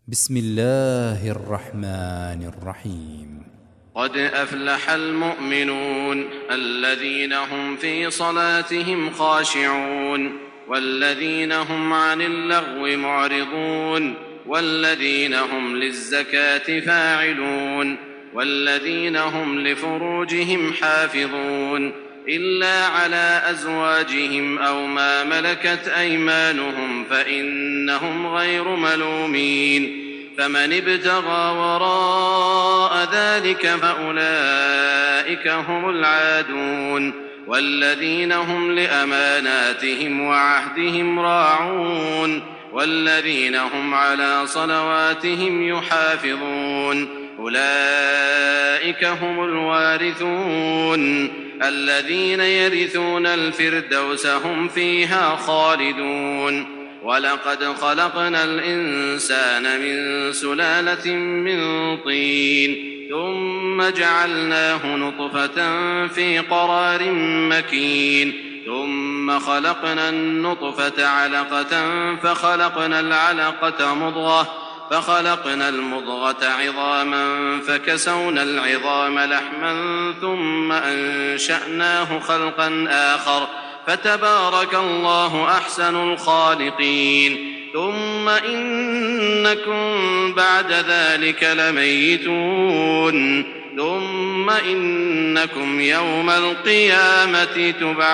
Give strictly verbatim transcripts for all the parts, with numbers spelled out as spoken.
بسم الله الرحمن الرحيم. قد أفلح المؤمنون الذين هم في صلاتهم خاشعون والذين هم عن اللغو معرضون والذين هم للزكاة فاعلون والذين هم لفروجهم حافظون إلا على أزواجهم أو ما ملكت أيمانهم فإنهم غير ملومين. فمن ابتغى وراء ذلك فأولئك هم العادون والذين هم لأماناتهم وعهدهم راعون والذين هم على صلواتهم يحافظون أولئك هم الوارثون الذين يرثون الفردوس هم فيها خالدون. ولقد خلقنا الإنسان من سلالة من طين ثم جعلناه نطفة في قرار مكين ثم خلقنا النطفة علقة فخلقنا العلقة مضغة فخلقنا المضغة عظاما فكسونا العظام لحما ثم أنشأناه خلقا آخر فتبارك الله أحسن الخالقين. ثم إنكم بعد ذلك لميتون ثم إنكم يوم القيامة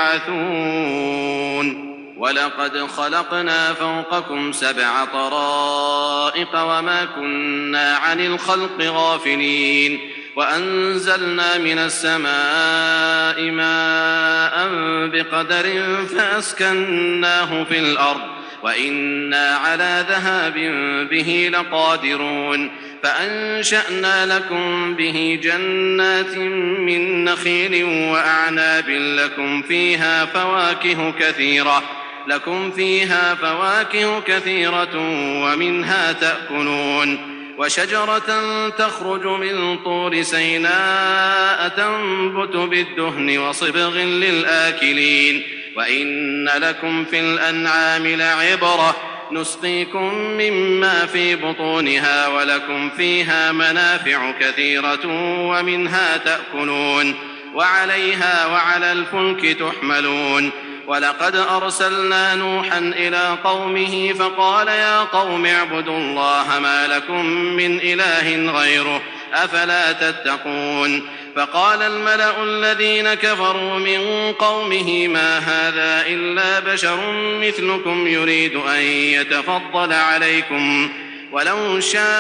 تبعثون. ولقد خلقنا فوقكم سبع طرائق وما كنا عن الخلق غافلين وأنزلنا من السماء ماء بقدر فأسكناه في الأرض وإنا على ذهاب به لقادرون. فأنشأنا لكم به جنات من نخيل وأعناب لكم فيها فواكه كثيرة لكم فيها فواكه كثيرة ومنها تأكلون. وشجرة تخرج من طور سيناء تنبت بالدهن وصبغ للآكلين. وإن لكم في الأنعام لعبرة نسقيكم مما في بطونها ولكم فيها منافع كثيرة ومنها تأكلون وعليها وعلى الفلك تحملون. ولقد أرسلنا نوحا إلى قومه فقال يا قوم اعبدوا الله ما لكم من إله غيره أفلا تتقون. فقال الملأ الذين كفروا من قومه ما هذا إلا بشر مثلكم يريد أن يتفضل عليكم ولو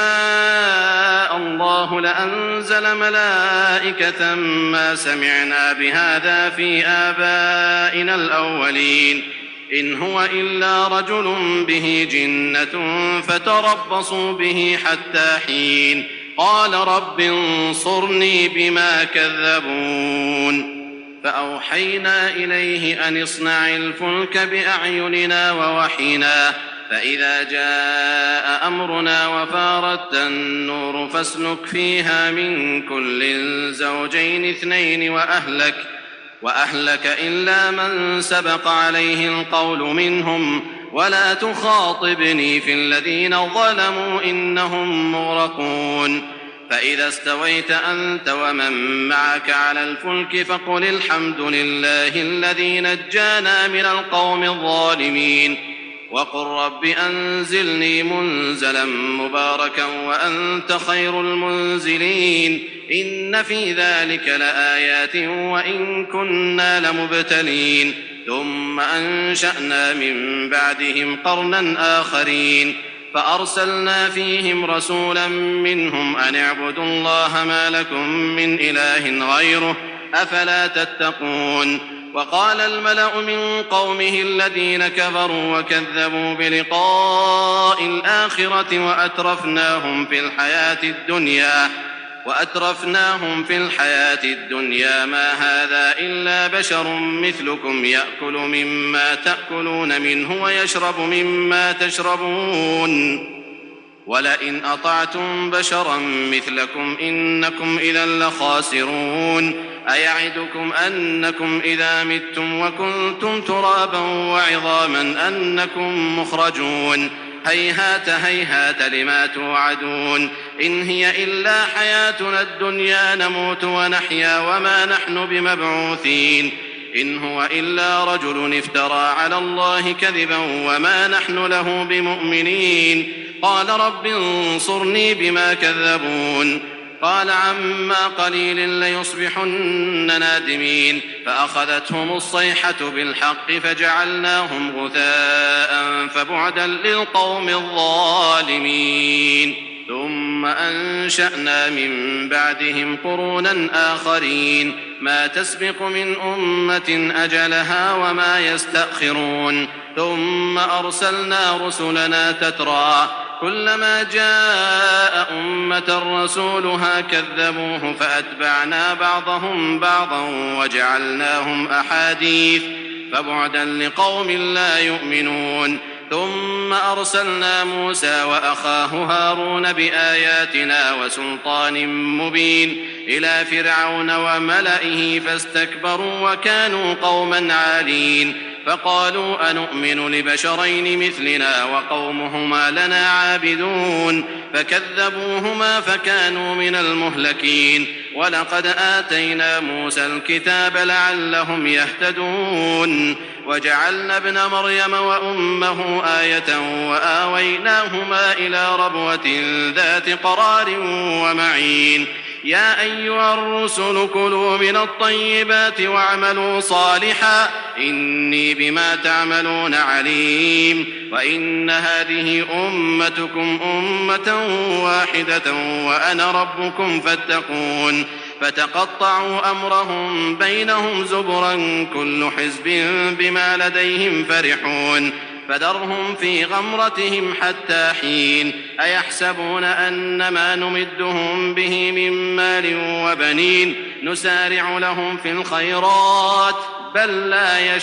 شاء الله لأنزل ملائكة ما سمعنا بهذا في آبائنا الأولين إن هو إلا رجل به جنة فتربصوا به حتى حين. قال رب انصرني بما كذبون. فأوحينا إليه أن اصنع الفلك بأعيننا ووحينا فإذا جاء أمرنا وفارت النور فاسلك فيها من كل زوجين اثنين وأهلك وأهلك إلا من سبق عليه القول منهم ولا تخاطبني في الذين ظلموا إنهم مغرقون. فإذا استويت أنت ومن معك على الفلك فقل الحمد لله الذي نجانا من القوم الظالمين وقل رب أنزلني منزلا مباركا وأنت خير المنزلين. إن في ذلك لآيات وإن كنا لمبتلين. ثم أنشأنا من بعدهم قرنا آخرين فأرسلنا فيهم رسولا منهم أن اعبدوا الله ما لكم من إله غيره أفلا تتقون. وقال الملأ من قومه الذين كفروا وكذبوا بلقاء الآخرة وأترفناهم في الحياة الدنيا وأترفناهم في الحياة الدنيا ما هذا إلا بشر مثلكم يأكل مما تأكلون منه ويشرب مما تشربون ولئن أطعتم بشرا مثلكم إنكم إذا لخاسرون. أيعدكم أنكم إذا متم وكنتم ترابا وعظاما أنكم مخرجون. هيهات هيهات لما توعدون إن هي إلا حياتنا الدنيا نموت ونحيا وما نحن بمبعوثين إن هو إلا رجل افترى على الله كذبا وما نحن له بمؤمنين قال رب انصرني بما كذبون قال عما قليل ليصبحن نادمين فأخذتهم الصيحة بالحق فجعلناهم غثاء فبعدا للقوم الظالمين ثم أنشأنا من بعدهم قرونا آخرين ما تسبق من أمة أجلها وما يستأخرون ثم أرسلنا رسلنا تترى كلما جاء أمة رسولها كذبوه فأتبعنا بعضهم بعضا وجعلناهم أحاديث فبعدا لقوم لا يؤمنون ثم أرسلنا موسى وأخاه هارون بآياتنا وسلطان مبين إلى فرعون وملئه فاستكبروا وكانوا قوما عالين فقالوا أنؤمن لبشرين مثلنا وقومهما لنا عابدون فكذبوهما فكانوا من المهلكين ولقد آتينا موسى الكتاب لعلهم يهتدون وجعلنا ابن مريم وأمه آية وآويناهما إلى ربوة ذات قرار ومعين يا أيها الرسل كلوا من الطيبات واعملوا صالحا إني بما تعملون عليم وإن هذه أمتكم أمة واحدة وأنا ربكم فاتقون فتقطعوا أمرهم بينهم زبرا كل حزب بما لديهم فرحون فذرهم في غمرتهم حتى حين أيحسبون أن ما نمدهم به من مال وبنين نسارع لهم في الخيرات بل لا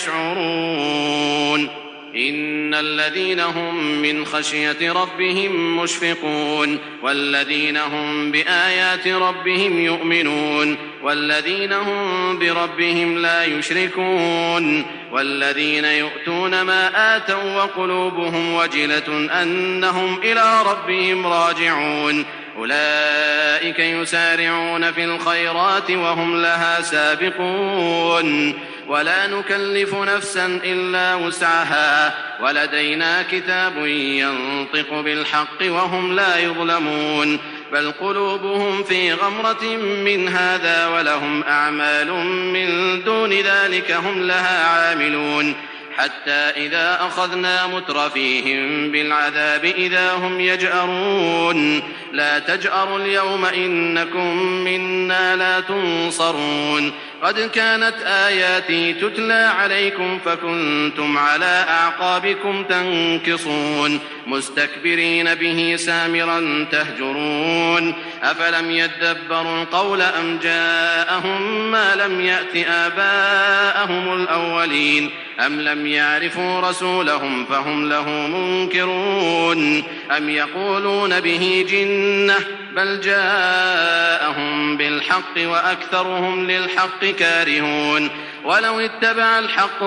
يشعرون إن الذين هم من خشية ربهم مشفقون والذين هم بآيات ربهم يؤمنون والذين هم بربهم لا يشركون والذين يؤتون ما آتوا وقلوبهم وجلة أنهم إلى ربهم راجعون أولئك يسارعون في الخيرات وهم لها سابقون ولا نكلف نفسا إلا وسعها ولدينا كتاب ينطق بالحق وهم لا يظلمون بل قلوبهم في غمرة من هذا ولهم أعمال من دون ذلك هم لها عاملون حتى إذا أخذنا مترفيهم بالعذاب إذا هم يجأرون لا تجأروا اليوم إنكم منا لا تنصرون قد كانت آياتي تتلى عليكم فكنتم على أعقابكم تنكصون مستكبرين به سامرا تهجرون أفلم يدبروا القول أم جاءهم ما لم يأت آباءهم الأولين أم لم يعرفوا رسولهم فهم له منكرون أم يقولون به جنة بل جاءهم بالحق وأكثرهم للحق كارهون ولو اتبع الحق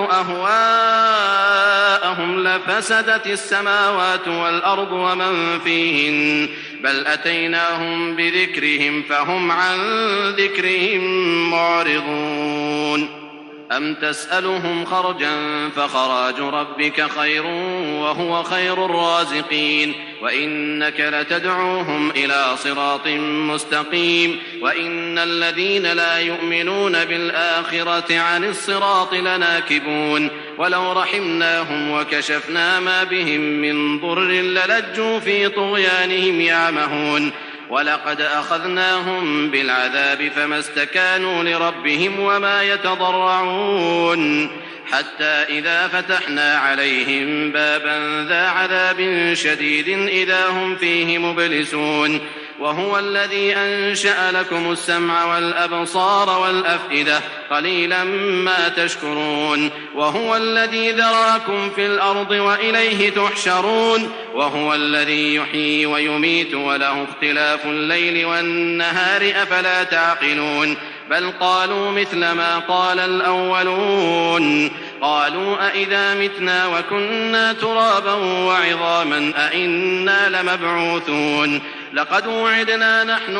أهواءهم لفسدت السماوات والأرض ومن فيهن بل أتيناهم بذكرهم فهم عن ذكرهم معرضون أم تسألهم خرجا فخراج ربك خير وهو خير الرازقين وإنك لتدعوهم إلى صراط مستقيم وإن الذين لا يؤمنون بالآخرة عن الصراط لناكبون ولو رحمناهم وكشفنا ما بهم من ضر للجوا في طغيانهم يعمهون ولقد أخذناهم بالعذاب فما استكانوا لربهم وما يتضرعون حتى إذا فتحنا عليهم بابا ذا عذاب شديد إذا هم فيه مبلسون وهو الذي أنشأ لكم السمع والأبصار والأفئدة قليلا ما تشكرون وهو الذي ذرأكم في الأرض وإليه تحشرون وهو الذي يحيي ويميت وله اختلاف الليل والنهار أفلا تعقلون بل قالوا مثل ما قال الأولون قالوا أئذا متنا وكنا ترابا وعظاما أئنا لمبعوثون لقد وعدنا نحن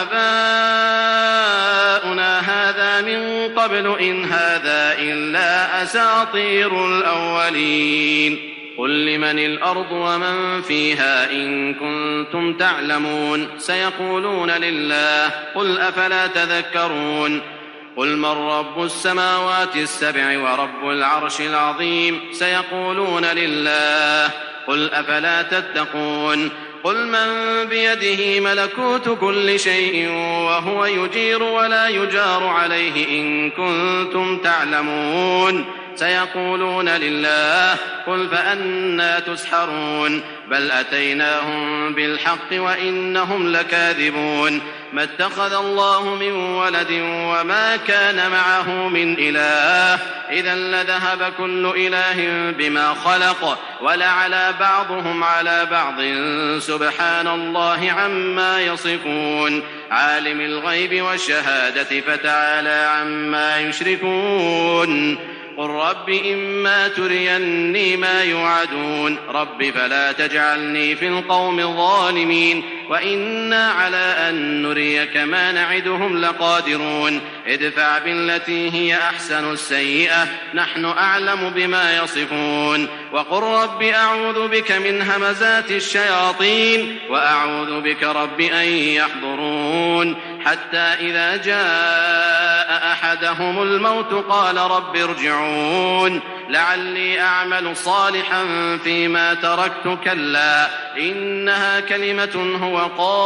وآباؤنا هذا من قبل إن هذا إلا أساطير الأولين قل لمن الأرض ومن فيها إن كنتم تعلمون سيقولون لله قل أفلا تذكرون قل من رب السماوات السبع ورب العرش العظيم سيقولون لله قل أفلا تتقون قل من بيده ملكوت كل شيء وهو يجير ولا يجار عليه إن كنتم تعلمون سيقولون لله قل فأنى تسحرون بل أتيناهم بالحق وإنهم لكاذبون ما اتخذ الله من ولد وما كان معه من إله إذا لذهب كل إله بما خلق ولعلى بعضهم على بعض سبحان الله عما يصفون عالم الغيب والشهادة فتعالى عما يشركون قل رب إما تريني ما يوعدون رب فلا تجعلني في القوم الظالمين وإنا على أن نريك ما نعدهم لقادرون ادفع بالتي هي أحسن السيئة نحن أعلم بما يصفون وقل رب أعوذ بك من همزات الشياطين وأعوذ بك رب أن يحضرون حتى إذا جاء أحدهم الموت قال رب ارجعون لعلي أعمل صالحا فيما تركت كلا إنها كلمة هو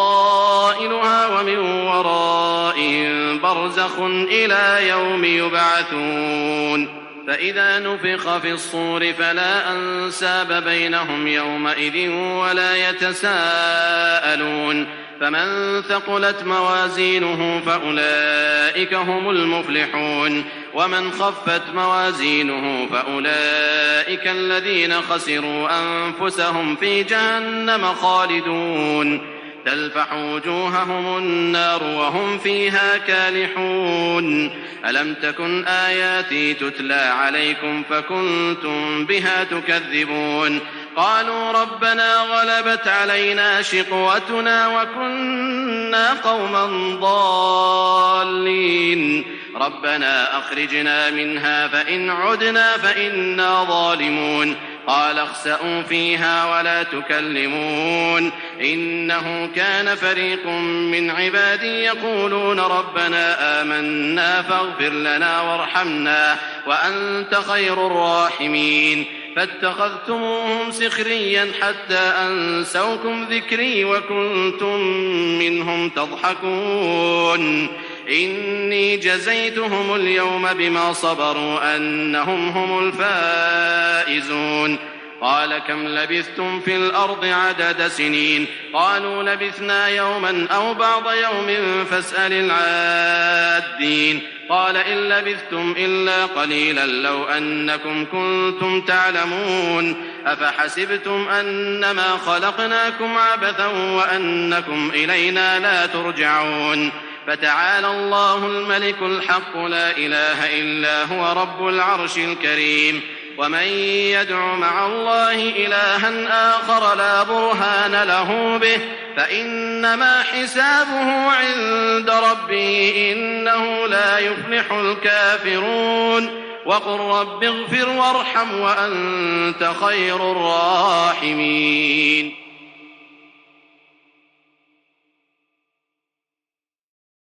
قائلها ومن ورائهم برزخ إلى يوم يبعثون فإذا نفخ في الصور فلا أنساب بينهم يومئذ ولا يتساءلون فمن ثقلت موازينه فأولئك هم المفلحون ومن خفت موازينه فأولئك الذين خسروا أنفسهم في جهنم خالدون تلفح وجوههم النار وهم فيها كالحون ألم تكن آياتي تتلى عليكم فكنتم بها تكذبون قالوا ربنا غلبت علينا شقوتنا وكنا قوما ضالين ربنا أخرجنا منها فإن عدنا فإنا ظالمون قال اخسئوا فيها ولا تكلمون إنه كان فريق من عبادي يقولون ربنا آمنا فاغفر لنا وارحمنا وأنت خير الراحمين فاتخذتموهم سخريا حتى أنسوكم ذكري وكنتم منهم تضحكون إني جزيتهم اليوم بما صبروا أنهم هم الفائزون قال كم لبثتم في الأرض عدد سنين قالوا لبثنا يوما أو بعض يوم فاسأل العادين قال إن لبثتم إلا قليلا لو أنكم كنتم تعلمون أفحسبتم أنما خلقناكم عبثا وأنكم إلينا لا ترجعون فتعالى الله الملك الحق لا إله إلا هو رب العرش الكريم ومن يدع مع الله إلها آخر لا برهان له به فإنما حسابه عند ربه إنه لا يفلح الكافرون وقل رب اغفر وارحم وأنت خير الراحمين